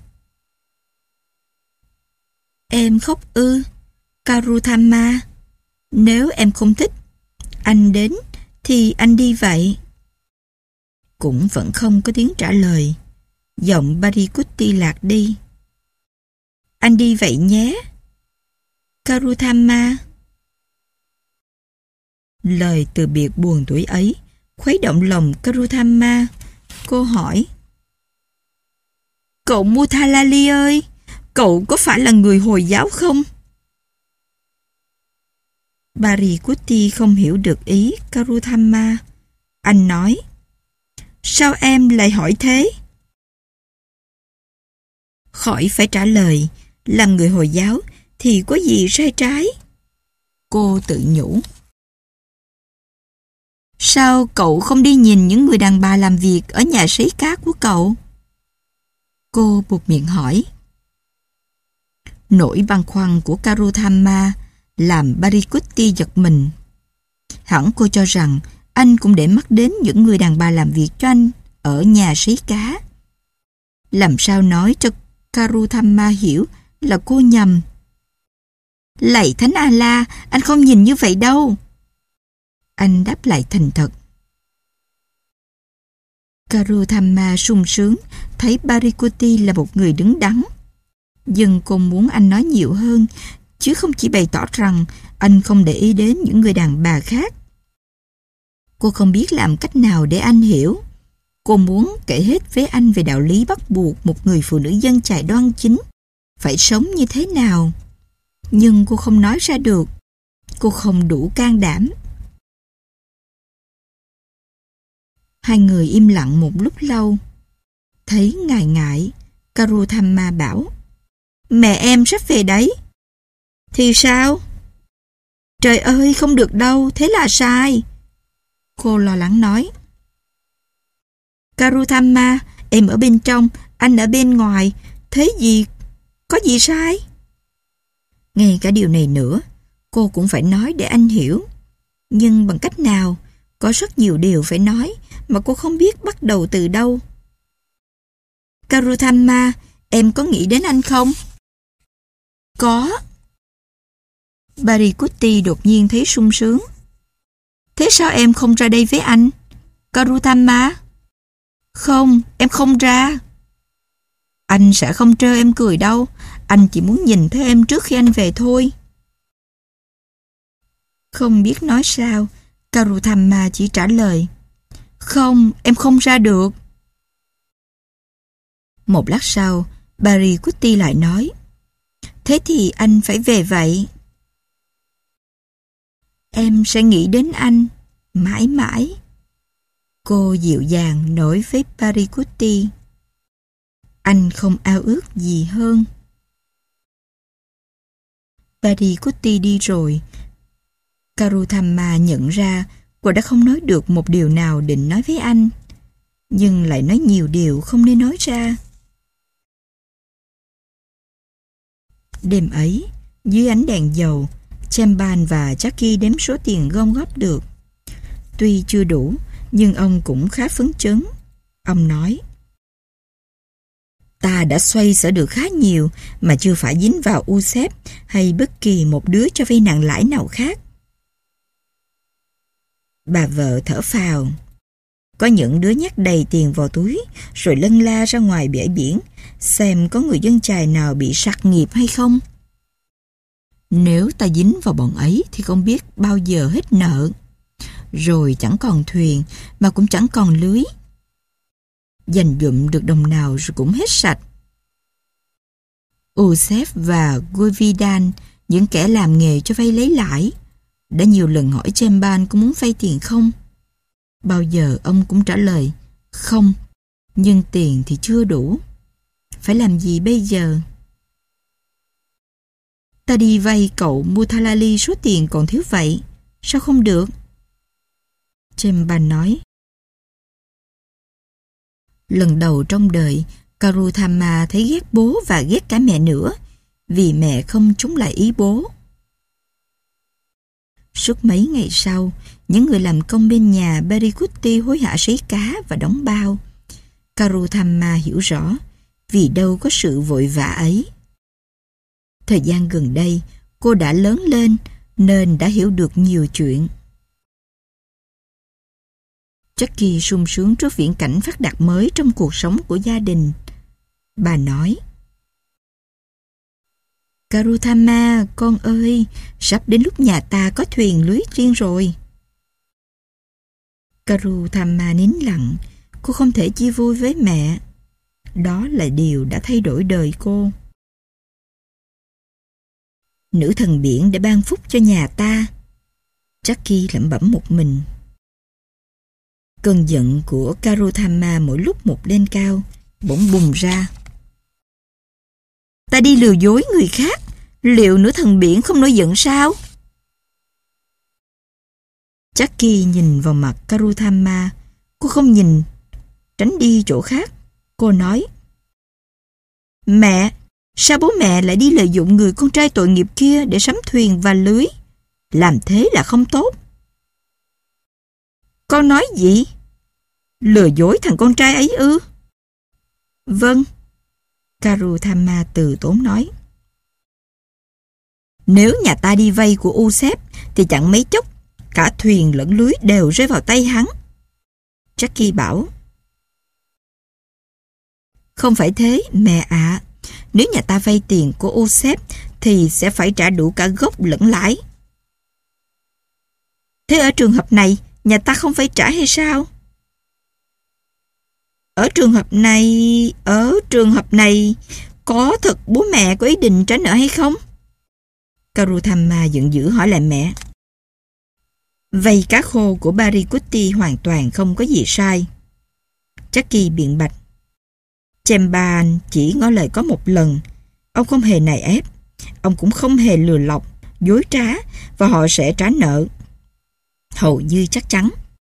Em khóc ư? Karuthama, nếu em không thích anh đến thì anh đi vậy. Cũng vẫn không có tiếng trả lời. Giọng Barikuti lạc đi. Anh đi vậy nhé, Karuthama. Lời từ biệt buồn tuổi ấy khuấy động lòng Karuthama. Cô hỏi: Cậu Muthalali ơi, cậu có phải là người Hồi giáo không? Barikuti không hiểu được ý Karuthama. Anh nói: Sao em lại hỏi thế? Khỏi phải trả lời, làm người Hồi giáo thì có gì sai trái? Cô tự nhủ. Sao cậu không đi nhìn những người đàn bà làm việc ở nhà sấy cát của cậu? Cô buột miệng hỏi. Nỗi băn khoăn của Karuthama làm Barikuti giật mình. Hẳn cô cho rằng anh cũng để mắt đến những người đàn bà làm việc cho anh ở nhà sấy cá. Làm sao nói cho Karuthama hiểu là cô nhầm? Lạy Thánh A-la, anh không nhìn như vậy đâu. Anh đáp lại thành thật. Karuthama sung sướng thấy Barikuti là một người đứng đắn. Nhưng cô muốn anh nói nhiều hơn, chứ không chỉ bày tỏ rằng anh không để ý đến những người đàn bà khác. Cô không biết làm cách nào để anh hiểu. Cô muốn kể hết với anh về đạo lý bắt buộc một người phụ nữ dân chài đoan chính phải sống như thế nào. Nhưng cô không nói ra được. Cô không đủ can đảm. Hai người im lặng một lúc lâu. Thấy ngại ngại, Karuthama bảo: Mẹ em sắp về đấy. Thì sao? Trời ơi, không được đâu, thế là sai. Cô lo lắng nói. Karuthama, em ở bên trong, anh ở bên ngoài. Thế gì? Có gì sai? Ngay cả điều này nữa, cô cũng phải nói để anh hiểu. Nhưng bằng cách nào? Có rất nhiều điều phải nói mà cô không biết bắt đầu từ đâu. Karuthama, em có nghĩ đến anh không? Có. Barikuti đột nhiên thấy sung sướng. Thế sao em không ra đây với anh? Karuthama. Không, em không ra. Anh sẽ không trơ em cười đâu. Anh chỉ muốn nhìn thấy em trước khi anh về thôi. Không biết nói sao, Karuthama chỉ trả lời: Không, em không ra được. Một lát sau, Barikuti lại nói: Thế thì anh phải về vậy. Em sẽ nghĩ đến anh, mãi mãi. Cô dịu dàng nói với Barikuti. Anh không ao ước gì hơn. Barikuti đi rồi. Karuthama nhận ra cô đã không nói được một điều nào định nói với anh, nhưng lại nói nhiều điều không nên nói ra. Đêm ấy, dưới ánh đèn dầu, Chamban và Jackie đếm số tiền gom góp được. Tuy chưa đủ, nhưng ông cũng khá phấn chấn. Ông nói: Ta đã xoay sở được khá nhiều mà chưa phải dính vào u xê e pê hay bất kỳ một đứa cho vay nặng lãi nào khác. Bà vợ thở phào. Có những đứa nhắc đầy tiền vào túi rồi lân la ra ngoài bãi biển xem có người dân chài nào bị sặc nghiệp hay không. Nếu ta dính vào bọn ấy thì không biết bao giờ hết nợ. Rồi chẳng còn thuyền mà cũng chẳng còn lưới. Dành dụm được đồng nào rồi cũng hết sạch. u xê e pê và Govindhan, những kẻ làm nghề cho vay lấy lãi, đã nhiều lần hỏi Chamban có muốn vay tiền không. Bao giờ ông cũng trả lời không, nhưng tiền thì chưa đủ. Phải làm gì bây giờ? Ta đi vay cậu Muthalali số tiền còn thiếu vậy, sao không được? Chamban nói: Lần đầu trong đời, Karuthama thấy ghét bố và ghét cả mẹ nữa, vì mẹ không chống lại ý bố. Suốt mấy ngày sau, những người làm công bên nhà Parikutti hối hả sấy cá và đóng bao. Karuthama hiểu rõ, vì đâu có sự vội vã ấy. Thời gian gần đây, cô đã lớn lên nên đã hiểu được nhiều chuyện. Jackie sung sướng trước viễn cảnh phát đạt mới trong cuộc sống của gia đình. Bà nói: Karuthama, con ơi, sắp đến lúc nhà ta có thuyền lưới riêng rồi. Karuthama nín lặng, cô không thể chia vui với mẹ. Đó là điều đã thay đổi đời cô. Nữ thần biển đã ban phúc cho nhà ta. Jackie lẩm bẩm một mình. Cơn giận của Karuthama mỗi lúc một lên cao, bỗng bùng ra. Ta đi lừa dối người khác, liệu nữ thần biển không nổi giận sao? Jackie nhìn vào mặt Karuthama. Cô không nhìn, tránh đi chỗ khác. Cô nói: Mẹ, sao bố mẹ lại đi lợi dụng người con trai tội nghiệp kia để sắm thuyền và lưới? Làm thế là không tốt. Con nói gì? Lừa dối thằng con trai ấy ư? Vâng, Karuthama từ tốn nói. Nếu nhà ta đi vay của Usep thì chẳng mấy chốc cả thuyền lẫn lưới đều rơi vào tay hắn. Jackie bảo: Không phải thế, mẹ ạ. À. Nếu nhà ta vay tiền của Usep thì sẽ phải trả đủ cả gốc lẫn lãi. Thế ở trường hợp này, nhà ta không phải trả hay sao? Ở trường hợp này, ở trường hợp này, có thật bố mẹ có ý định trả nợ hay không? Karuthama giận dữ hỏi lại mẹ. Vay cá khô của Parikutti hoàn toàn không có gì sai. Jackie biện bạch. Chemban chỉ ngỏ lời có một lần. Ông không hề nài ép. Ông cũng không hề lừa lọc, dối trá, và họ sẽ trả nợ. Hầu như chắc chắn.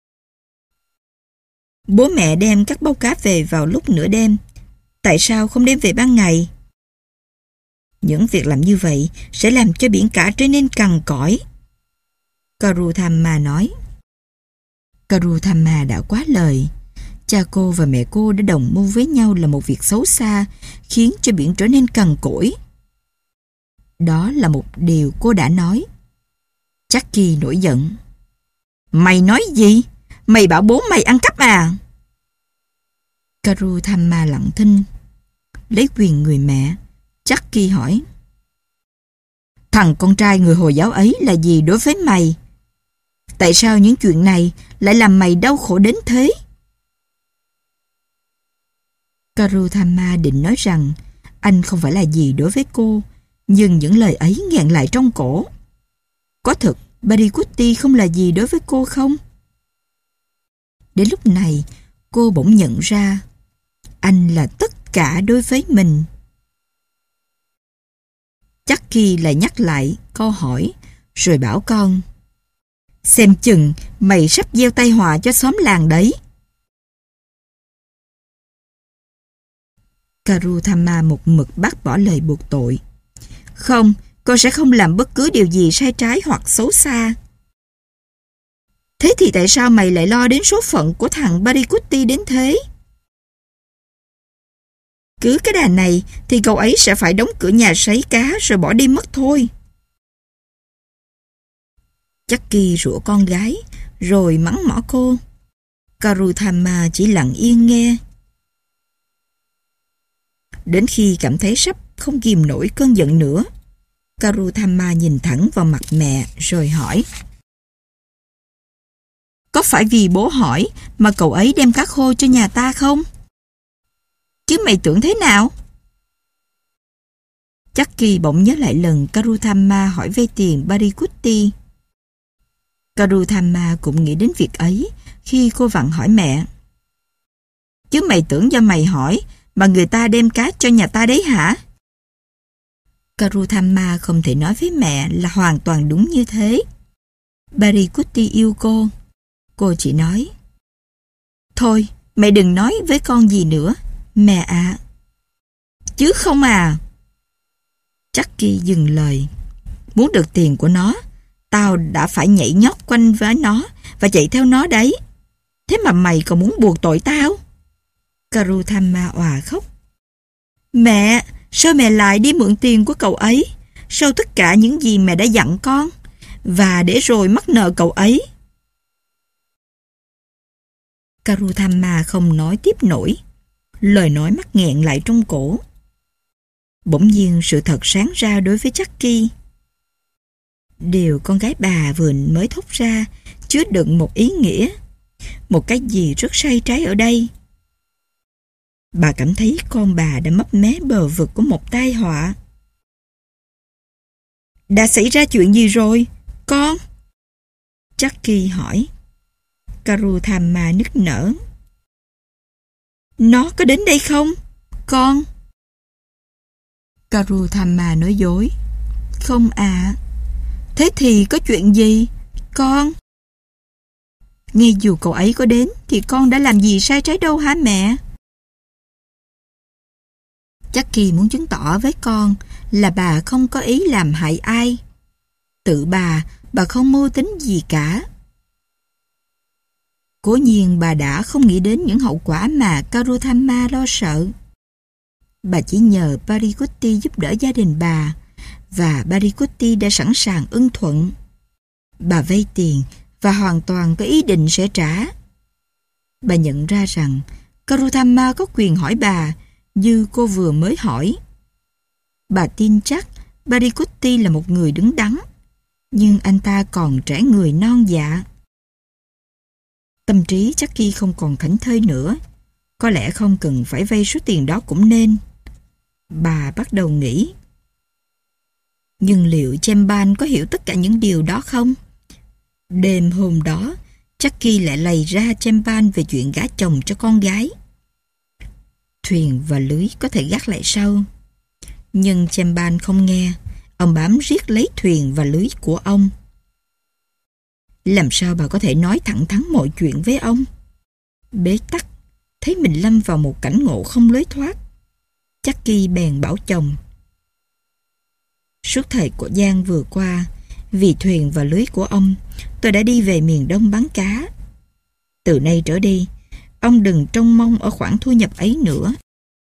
Bố mẹ đem các bao cá về vào lúc nửa đêm. Tại sao không đem về ban ngày? Những việc làm như vậy sẽ làm cho biển cả trở nên cằn cõi. Karuthama nói. Karuthama đã quá lời. Cha cô và mẹ cô đã đồng mưu với nhau là một việc xấu xa, khiến cho biển trở nên cằn cỗi. Đó là một điều cô đã nói. Jackie nổi giận. Mày nói gì? Mày bảo bố mày ăn cắp à? Karuthama lặng thinh. Lấy quyền người mẹ, Jackie hỏi. Thằng con trai người Hồi giáo ấy là gì đối với mày? Tại sao những chuyện này lại làm mày đau khổ đến thế? Karuthama định nói rằng anh không phải là gì đối với cô, nhưng những lời ấy nghẹn lại trong cổ. Có thật Parikutti không là gì đối với cô không? Đến lúc này, cô bỗng nhận ra anh là tất cả đối với mình. Jackie lại nhắc lại câu hỏi, rồi bảo con. Xem chừng mày sắp gieo tai họa cho xóm làng đấy. Karuthama một mực bác bỏ lời buộc tội. Không, con sẽ không làm bất cứ điều gì sai trái hoặc xấu xa. Thế thì tại sao mày lại lo đến số phận của thằng Parikutti đến thế? Cứ cái đà này thì cậu ấy sẽ phải đóng cửa nhà sấy cá rồi bỏ đi mất thôi. Jackie rủa con gái rồi mắng mỏ cô. Karuthama chỉ lặng yên nghe. Đến khi cảm thấy sắp không kìm nổi cơn giận nữa, Karuthama nhìn thẳng vào mặt mẹ rồi hỏi. Có phải vì bố hỏi mà cậu ấy đem cá khô cho nhà ta không? Chứ mày tưởng thế nào? Jackie bỗng nhớ lại lần Karuthama hỏi vay tiền Parikutti. Karuthama cũng nghĩ đến việc ấy khi cô vặn hỏi mẹ. Chứ mày tưởng do mày hỏi mà người ta đem cá cho nhà ta đấy hả? Karuthama không thể nói với mẹ là hoàn toàn đúng như thế. Parikutti yêu cô. Cô chỉ nói. Thôi, Mẹ đừng nói với con gì nữa, mẹ ạ. À. Chứ không à. Chucky dừng lời. Muốn được tiền của nó, tao đã phải nhảy nhót quanh với nó và chạy theo nó đấy. Thế mà mày còn muốn buộc tội tao? Karutama òa khóc. Mẹ, sao mẹ lại đi mượn tiền của cậu ấy? Sau tất cả những gì mẹ đã dặn con, và để rồi mắc nợ cậu ấy. Karutama không nói tiếp nổi. Lời nói mắc nghẹn lại trong cổ. Bỗng nhiên sự thật sáng ra đối với Chucky. Điều con gái bà vừa mới thốt ra chứa đựng một ý nghĩa, một cái gì rất sai trái ở đây. Bà cảm thấy con bà đã mấp mé bờ vực của một tai họa. Đã xảy ra chuyện gì rồi, con? Chucky hỏi. Karutama nức nở. Nó có đến đây không, con? Karutama nói dối. Không ạ. À. Thế thì có chuyện gì, con? Ngay dù cậu ấy có đến thì con đã làm gì sai trái đâu hả mẹ? Chucky muốn chứng tỏ với con là bà không có ý làm hại ai. Tự bà, bà không mưu tính gì cả. Cố nhiên bà đã không nghĩ đến những hậu quả mà Karutama lo sợ. Bà chỉ nhờ Parikutti giúp đỡ gia đình bà, và Parikutti đã sẵn sàng ưng thuận. Bà vay tiền và hoàn toàn có ý định sẽ trả. Bà nhận ra rằng Karutama có quyền hỏi bà như cô vừa mới hỏi. Bà tin chắc Parikutti là một người đứng đắn, nhưng anh ta còn trẻ người non dạ. Tâm trí Chucky không còn thảnh thơi nữa. Có lẽ không cần phải vay số tiền đó cũng nên. Bà bắt đầu nghĩ. Nhưng liệu Chemban có hiểu tất cả những điều đó không? Đêm hôm đó, Chucky lại lầy ra Chemban về chuyện gả chồng cho con gái. Thuyền và lưới có thể gác lại sau. Nhưng Chemban không nghe. Ông bám riết lấy thuyền và lưới của ông. Làm sao bà có thể nói thẳng thắn mọi chuyện với ông? Bế tắc, thấy mình lâm vào một cảnh ngộ không lối thoát. Chucky bèn bảo chồng. Suốt thời của Giang vừa qua, vì thuyền và lưới của ông, tôi đã đi về miền Đông bán cá. Từ nay trở đi, ông đừng trông mong ở khoản thu nhập ấy nữa.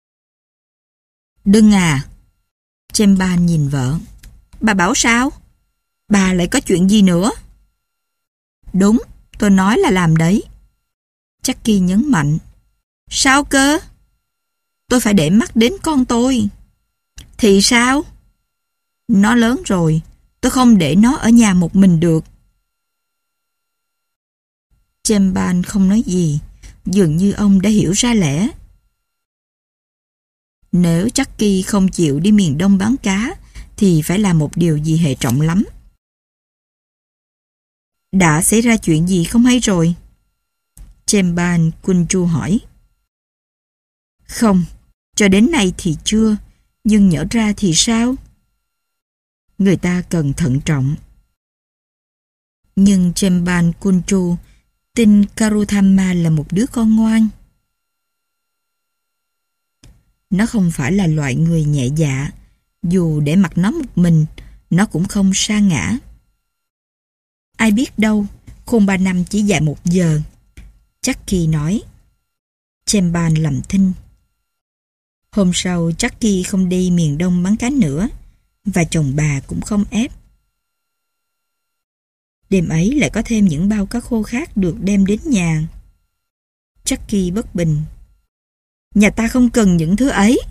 Đừng à! Chemban nhìn vợ. Bà bảo sao? Bà lại có chuyện gì nữa? Đúng, tôi nói là làm đấy. Chucky nhấn mạnh. Sao cơ? Tôi phải để mắt đến con tôi. Thì sao? Nó lớn rồi, tôi không để nó ở nhà một mình được. Chemban không nói gì, dường như ông đã hiểu ra lẽ. Nếu Chucky không chịu đi miền Đông bán cá, thì phải là một điều gì hệ trọng lắm. Đã xảy ra chuyện gì không hay rồi? Chemban Kunchu hỏi. Không, cho đến nay thì chưa, nhưng nhỡ ra thì sao? Người ta cần thận trọng. Nhưng Chemban Kunchu tin Karutama là một đứa con ngoan. Nó không phải là loại người nhẹ dạ, dù để mặc nó một mình, nó cũng không sa ngã. Ai biết đâu, khôn ba năm chỉ dài một giờ. Chucky nói. Chemban lầm thinh. Hôm sau, Chucky không đi miền Đông bán cá nữa, và chồng bà cũng không ép. Đêm ấy lại có thêm những bao cá khô khác được đem đến nhà. Chucky bất bình. Nhà ta không cần những thứ ấy.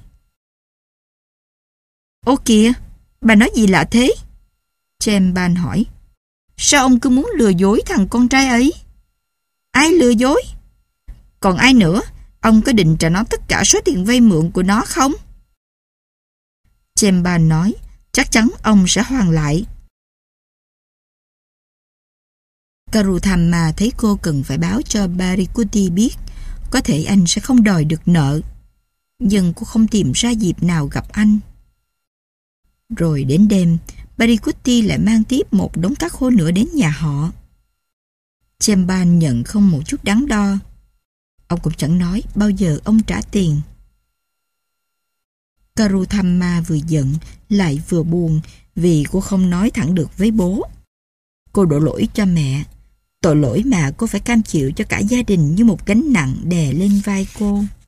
Ô kìa, bà nói gì lạ thế? Chemban hỏi. Sao ông cứ muốn lừa dối thằng con trai ấy? Ai lừa dối? Còn ai nữa? Ông có định trả nó tất cả số tiền vay mượn của nó không? Chemban nói, chắc chắn ông sẽ hoàn lại. Karutama thấy cô cần phải báo cho Parikutti biết, có thể anh sẽ không đòi được nợ. Nhưng cô không tìm ra dịp nào gặp anh. Rồi đến đêm, Parikutti lại mang tiếp một đống cá khô nữa đến nhà họ. Chemban nhận không một chút đắn đo. Ông cũng chẳng nói bao giờ ông trả tiền. Karuthamma vừa giận lại vừa buồn vì cô không nói thẳng được với bố. Cô đổ lỗi cho mẹ, tội lỗi mà cô phải cam chịu cho cả gia đình như một gánh nặng đè lên vai cô.